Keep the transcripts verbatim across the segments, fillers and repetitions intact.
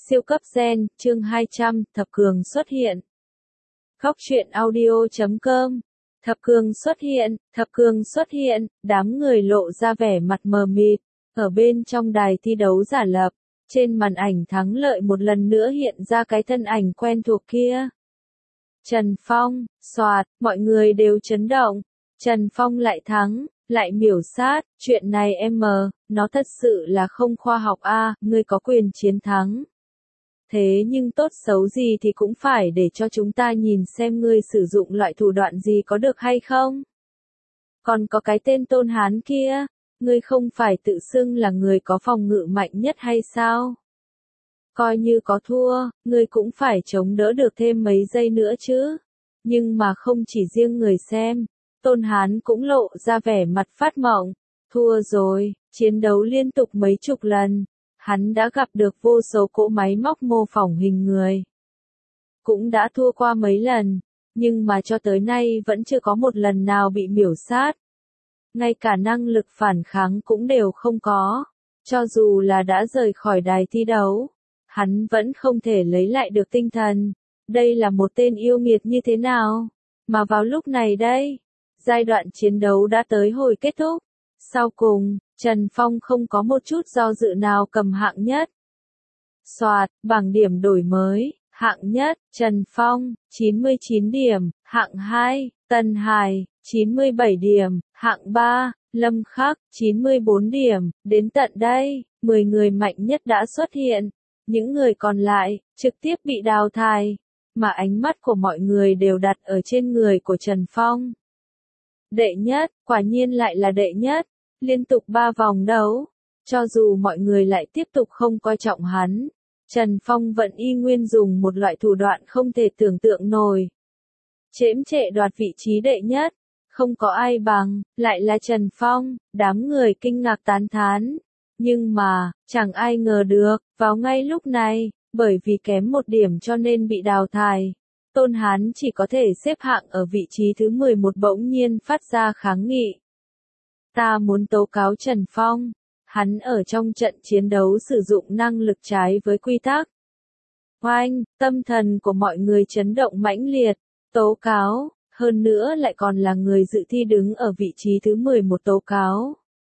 Siêu cấp gen, chương hai trăm, Thập Cường xuất hiện. Góc truyện audio chấm com. Thập Cường xuất hiện, Thập Cường xuất hiện, đám người lộ ra vẻ mặt mờ mịt, ở bên trong đài thi đấu giả lập, trên màn ảnh thắng lợi một lần nữa hiện ra cái thân ảnh quen thuộc kia. Trần Phong, xoạt, mọi người đều chấn động, Trần Phong lại thắng, lại miểu sát, chuyện này em mờ, nó thật sự là không khoa học a, à, ngươi có quyền chiến thắng. Thế nhưng tốt xấu gì thì cũng phải để cho chúng ta nhìn xem ngươi sử dụng loại thủ đoạn gì có được hay không. Còn có cái tên Tôn Hán kia, ngươi không phải tự xưng là người có phòng ngự mạnh nhất hay sao? Coi như có thua, ngươi cũng phải chống đỡ được thêm mấy giây nữa chứ. Nhưng mà không chỉ riêng người xem, Tôn Hán cũng lộ ra vẻ mặt phát mộng. Thua rồi, chiến đấu liên tục mấy chục lần. Hắn đã gặp được vô số cỗ máy móc mô phỏng hình người. Cũng đã thua qua mấy lần, nhưng mà cho tới nay vẫn chưa có một lần nào bị miểu sát. Ngay cả năng lực phản kháng cũng đều không có. Cho dù là đã rời khỏi đài thi đấu, hắn vẫn không thể lấy lại được tinh thần. Đây là một tên yêu nghiệt như thế nào? Mà vào lúc này đây, giai đoạn chiến đấu đã tới hồi kết thúc. Sau cùng, Trần Phong không có một chút do dự nào cầm hạng nhất. Soạt, bảng điểm đổi mới, hạng nhất, Trần Phong, chín mươi chín điểm, hạng hai, Tân Hải, chín mươi bảy điểm, hạng ba, Lâm Khắc, chín mươi bốn điểm, đến tận đây, mười người mạnh nhất đã xuất hiện. Những người còn lại, trực tiếp bị đào thải, mà ánh mắt của mọi người đều đặt ở trên người của Trần Phong. Đệ nhất, quả nhiên lại là đệ nhất. Liên tục ba vòng đấu, cho dù mọi người lại tiếp tục không coi trọng hắn, Trần Phong vẫn y nguyên dùng một loại thủ đoạn không thể tưởng tượng nổi. Chễm trệ đoạt vị trí đệ nhất, không có ai bằng, lại là Trần Phong, đám người kinh ngạc tán thán. Nhưng mà, chẳng ai ngờ được, vào ngay lúc này, bởi vì kém một điểm cho nên bị đào thải. Tôn Hán chỉ có thể xếp hạng ở vị trí thứ mười một bỗng nhiên phát ra kháng nghị. Ta muốn tố cáo Trần Phong, hắn ở trong trận chiến đấu sử dụng năng lực trái với quy tắc. Oanh, tâm thần của mọi người chấn động mãnh liệt, tố cáo, hơn nữa lại còn là người dự thi đứng ở vị trí thứ mười một tố cáo.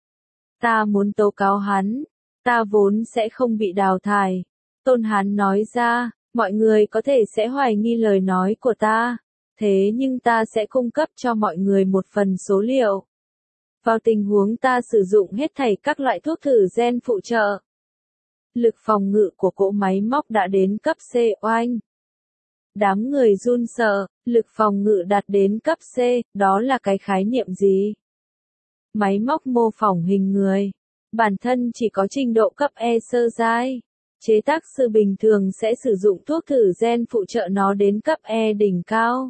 Ta muốn tố cáo hắn, ta vốn sẽ không bị đào thải. Tôn Hán nói ra, mọi người có thể sẽ hoài nghi lời nói của ta, thế nhưng ta sẽ cung cấp cho mọi người một phần số liệu. Vào tình huống ta sử dụng hết thảy các loại thuốc thử gen phụ trợ, lực phòng ngự của cỗ máy móc đã đến cấp C. Oanh. Đám người run sợ, lực phòng ngự đạt đến cấp C, đó là cái khái niệm gì? Máy móc mô phỏng hình người, bản thân chỉ có trình độ cấp E sơ giai. Chế tác sư bình thường sẽ sử dụng thuốc thử gen phụ trợ nó đến cấp E đỉnh cao.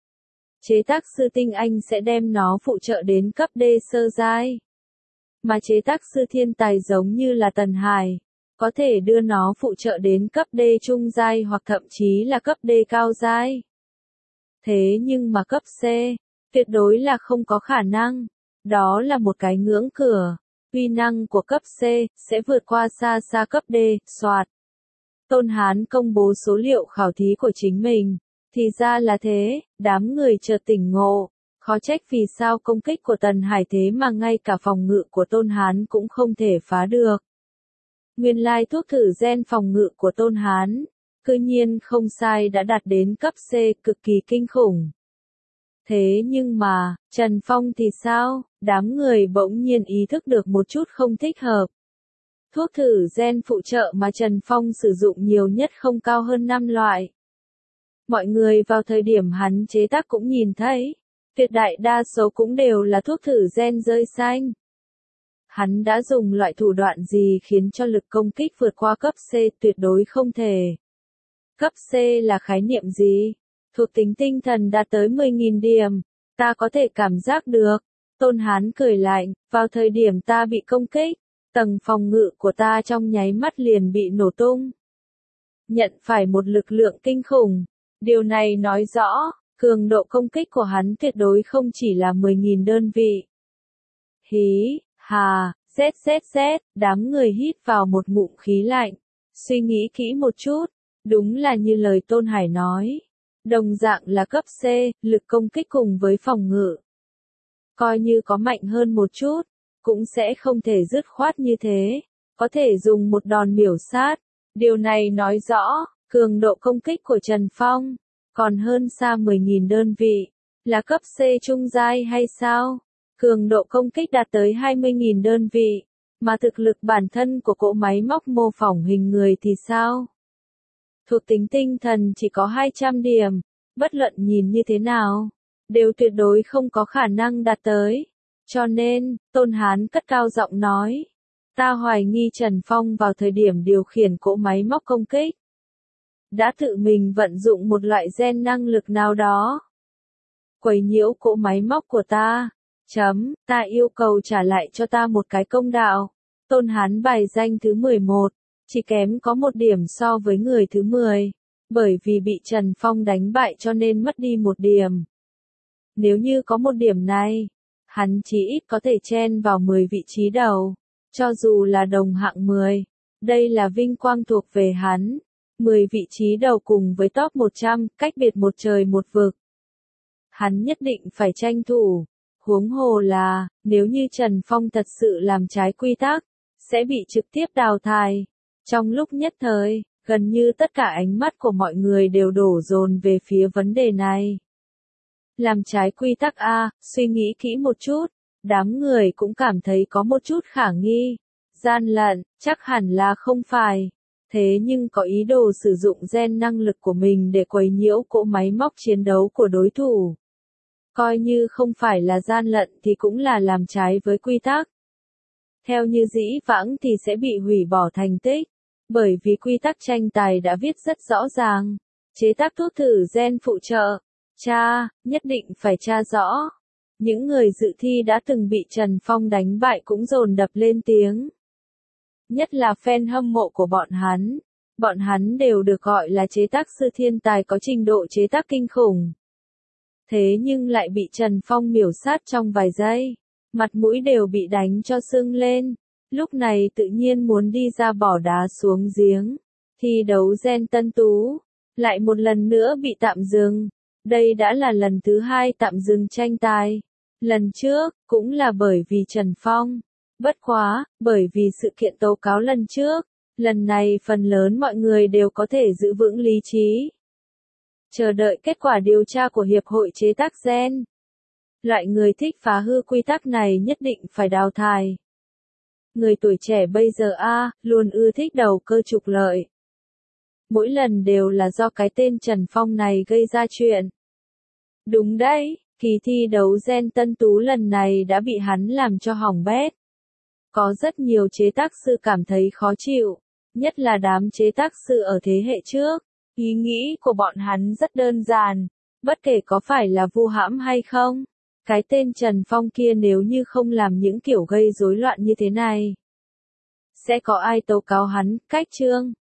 Chế tác sư tinh anh sẽ đem nó phụ trợ đến cấp D sơ giai. Mà chế tác sư thiên tài giống như là Tần Hải, có thể đưa nó phụ trợ đến cấp D trung giai hoặc thậm chí là cấp D cao giai. Thế nhưng mà cấp C, tuyệt đối là không có khả năng. Đó là một cái ngưỡng cửa. Uy năng của cấp C, sẽ vượt qua xa xa cấp D, soạt. Tôn Hán công bố số liệu khảo thí của chính mình. Thì ra là thế, đám người chợt tỉnh ngộ, khó trách vì sao công kích của Tần Hải thế mà ngay cả phòng ngự của Tôn Hán cũng không thể phá được. Nguyên lai thuốc thử gen phòng ngự của Tôn Hán, cư nhiên không sai đã đạt đến cấp C, cực kỳ kinh khủng. Thế nhưng mà, Trần Phong thì sao? Đám người bỗng nhiên ý thức được một chút không thích hợp. Thuốc thử gen phụ trợ mà Trần Phong sử dụng nhiều nhất không cao hơn năm loại. Mọi người vào thời điểm hắn chế tác cũng nhìn thấy, tuyệt đại đa số cũng đều là thuốc thử gen rơi xanh. Hắn đã dùng loại thủ đoạn gì khiến cho lực công kích vượt qua cấp C, tuyệt đối không thể. Cấp C là khái niệm gì? Thuộc tính tinh thần đạt tới mười nghìn điểm, ta có thể cảm giác được. Tôn Hán cười lạnh, vào thời điểm ta bị công kích, tầng phòng ngự của ta trong nháy mắt liền bị nổ tung. Nhận phải một lực lượng kinh khủng. Điều này nói rõ, cường độ công kích của hắn tuyệt đối không chỉ là mười nghìn đơn vị. Hí, hà, zzzz, đám người hít vào một ngụm khí lạnh. suy nghĩ kỹ một chút, đúng là như lời Tôn Hải nói. Đồng dạng là cấp C, lực công kích cùng với phòng ngự. Coi như có mạnh hơn một chút, cũng sẽ không thể dứt khoát như thế, có thể dùng một đòn miểu sát. Điều này nói rõ, cường độ công kích của Trần Phong, còn hơn xa mười nghìn đơn vị, là cấp C trung giai hay sao? Cường độ công kích đạt tới hai mươi nghìn đơn vị, mà thực lực bản thân của cỗ máy móc mô phỏng hình người thì sao? Thuộc tính tinh thần chỉ có hai trăm điểm, bất luận nhìn như thế nào, đều tuyệt đối không có khả năng đạt tới. Cho nên, Tôn Hán cất cao giọng nói, ta hoài nghi Trần Phong vào thời điểm điều khiển cỗ máy móc công kích, đã tự mình vận dụng một loại gen năng lực nào đó, quấy nhiễu cỗ máy móc của ta. Chấm, ta yêu cầu trả lại cho ta một cái công đạo. Tôn Hán bài danh thứ mười một, chỉ kém có một điểm so với người thứ mười, bởi vì bị Trần Phong đánh bại cho nên mất đi một điểm. Nếu như có một điểm này, hắn chí ít có thể chen vào mười vị trí đầu, cho dù là đồng hạng mười, đây là vinh quang thuộc về hắn. mười vị trí đầu cùng với top một trăm, cách biệt một trời một vực. Hắn nhất định phải tranh thủ. Huống hồ là, nếu như Trần Phong thật sự làm trái quy tắc, sẽ bị trực tiếp đào thải. Trong lúc nhất thời, gần như tất cả ánh mắt của mọi người đều đổ dồn về phía vấn đề này. Làm trái quy tắc A, suy nghĩ kỹ một chút, đám người cũng cảm thấy có một chút khả nghi. Gian lận, chắc hẳn là không phải. Thế nhưng có ý đồ sử dụng gen năng lực của mình để quấy nhiễu cỗ máy móc chiến đấu của đối thủ. Coi như không phải là gian lận thì cũng là làm trái với quy tắc. Theo như dĩ vãng thì sẽ bị hủy bỏ thành tích, bởi vì quy tắc tranh tài đã viết rất rõ ràng. Chế tác thuốc thử gen phụ trợ. Tra, nhất định phải tra rõ. Những người dự thi đã từng bị Trần Phong đánh bại cũng dồn đập lên tiếng. Nhất là fan hâm mộ của bọn hắn. Bọn hắn đều được gọi là chế tác sư thiên tài có trình độ chế tác kinh khủng. Thế nhưng lại bị Trần Phong miểu sát trong vài giây. Mặt mũi đều bị đánh cho sưng lên. Lúc này tự nhiên muốn đi ra bỏ đá xuống giếng. Thi đấu gen tân tú. Lại một lần nữa bị tạm dừng. Đây đã là lần thứ hai tạm dừng tranh tài. Lần trước, cũng là bởi vì Trần Phong. Bất quá, bởi vì sự kiện tố cáo lần trước. Lần này phần lớn mọi người đều có thể giữ vững lý trí. Chờ đợi kết quả điều tra của Hiệp hội chế tác gen. Loại người thích phá hư quy tắc này nhất định phải đào thải. Người tuổi trẻ bây giờ a luôn ưa thích đầu cơ trục lợi. Mỗi lần đều là do cái tên Trần Phong này gây ra chuyện. Đúng đấy, kỳ thi đấu gen tân tú lần này đã bị hắn làm cho hỏng bét. Có rất nhiều chế tác sư cảm thấy khó chịu, nhất là đám chế tác sư ở thế hệ trước. Ý nghĩ của bọn hắn rất đơn giản, bất kể có phải là vu hãm hay không, cái tên Trần Phong kia nếu như không làm những kiểu gây rối loạn như thế này, sẽ có ai tố cáo hắn, cách chương.